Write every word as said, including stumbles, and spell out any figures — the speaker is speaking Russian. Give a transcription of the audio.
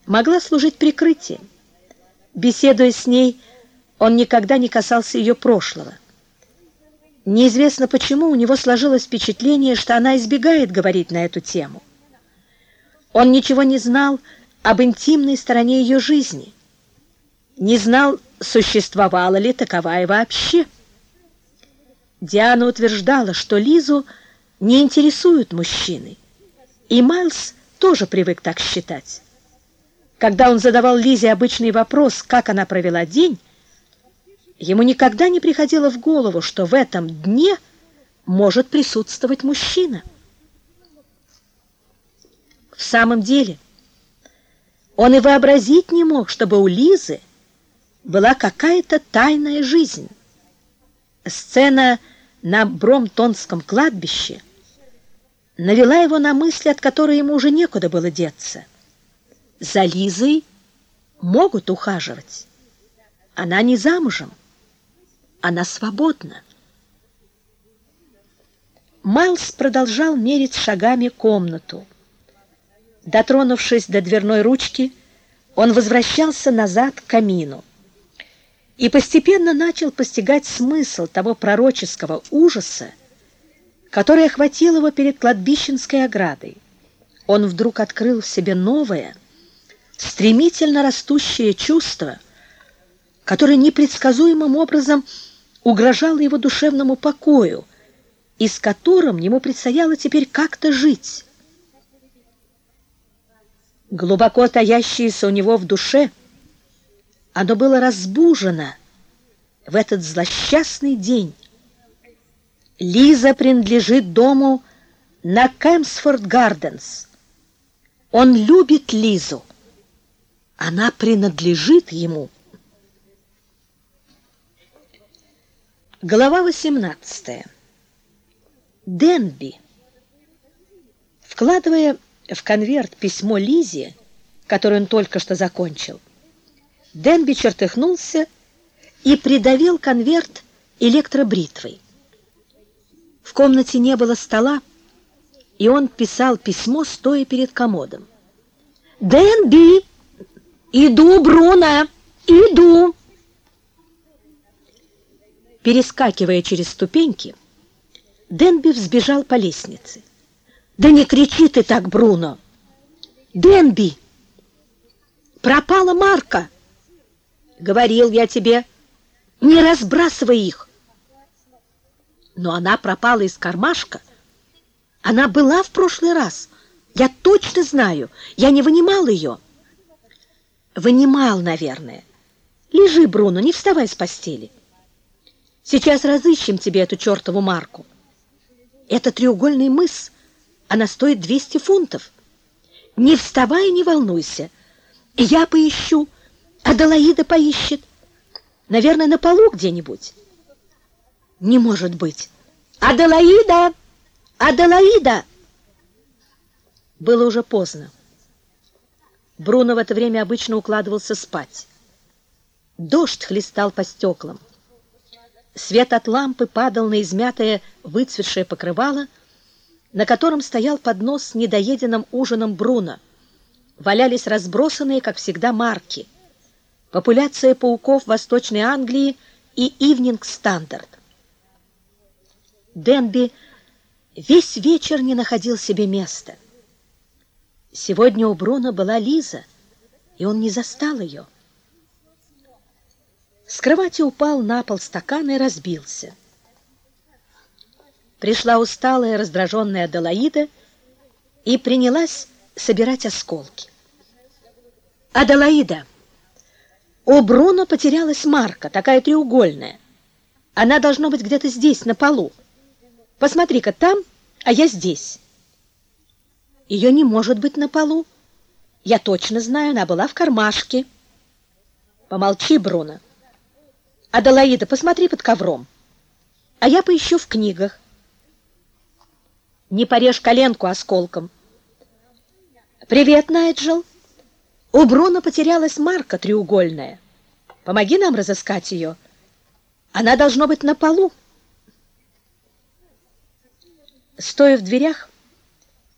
могла служить прикрытием. Беседуя с ней, он никогда не касался ее прошлого. Неизвестно почему у него сложилось впечатление, что она избегает говорить на эту тему. Он ничего не знал об интимной стороне ее жизни, не знал, существовала ли таковая вообще. Диана утверждала, что Лизу не интересуют мужчины, и Майлз тоже привык так считать. Когда он задавал Лизе обычный вопрос, как она провела день, ему никогда не приходило в голову, что в этом дне может присутствовать мужчина. В самом деле, он и вообразить не мог, чтобы у Лизы была какая-то тайная жизнь. Сцена на Бромтонском кладбище навела его на мысли, от которой ему уже некуда было деться. За Лизой могут ухаживать. Она не замужем. Она свободна. Майлз продолжал мерить шагами комнату. Дотронувшись до дверной ручки, он возвращался назад к камину и постепенно начал постигать смысл того пророческого ужаса, который охватил его перед кладбищенской оградой. Он вдруг открыл в себе новое, стремительно растущее чувство, которое непредсказуемым образом угрожало его душевному покою, и с которым ему предстояло теперь как-то жить. Глубоко таящееся у него в душе, оно было разбужено в этот злосчастный день. Лиза принадлежит дому на Кэмпсфорд-Гарденс. Он любит Лизу. Она принадлежит ему. Глава восемнадцатая. Денби. Вкладывая в конверт письмо Лизе, которое он только что закончил, Денби чертыхнулся и придавил конверт электробритвой. В комнате не было стола, и он писал письмо, стоя перед комодом. «Денби! Иду, Бруно! Иду!» Перескакивая через ступеньки, Денби взбежал по лестнице. «Да не кричи ты так, Бруно! Денби! Пропала марка! Говорил я тебе, не разбрасывай их!» Но она пропала из кармашка. Она была в прошлый раз. Я точно знаю. Я не вынимал ее. Вынимал, наверное. Лежи, Бруно, не вставай с постели. Сейчас разыщем тебе эту чертову марку. Это треугольный мыс. Она стоит двести фунтов. Не вставай и не волнуйся. Я поищу. Аделаида поищет. Наверное, на полу где-нибудь. Не может быть. Аделаида! Аделаида! Было уже поздно. Бруно в это время обычно укладывался спать. Дождь хлестал по стеклам. Свет от лампы падал на измятое выцветшее покрывало, на котором стоял поднос с недоеденным ужином Бруно. Валялись разбросанные, как всегда, марки. «Популяция пауков в Восточной Англии» и «Ивнинг Стандарт». Денби весь вечер не находил себе места. Сегодня у Бруно была Лиза, и он не застал ее. С кровати упал на пол стакан и разбился. Пришла усталая, раздраженная Аделаида и принялась собирать осколки. «Аделаида, у Бруно потерялась марка, такая треугольная. Она должна быть где-то здесь, на полу. Посмотри-ка там, а я здесь». «Ее не может быть на полу. Я точно знаю, она была в кармашке». «Помолчи, Бруно. Аделаида, посмотри под ковром, а я поищу в книгах». «Не порежь коленку осколком». «Привет, Найджел. У Бруно потерялась марка треугольная. Помоги нам разыскать ее. Она должна быть на полу». Стоя в дверях,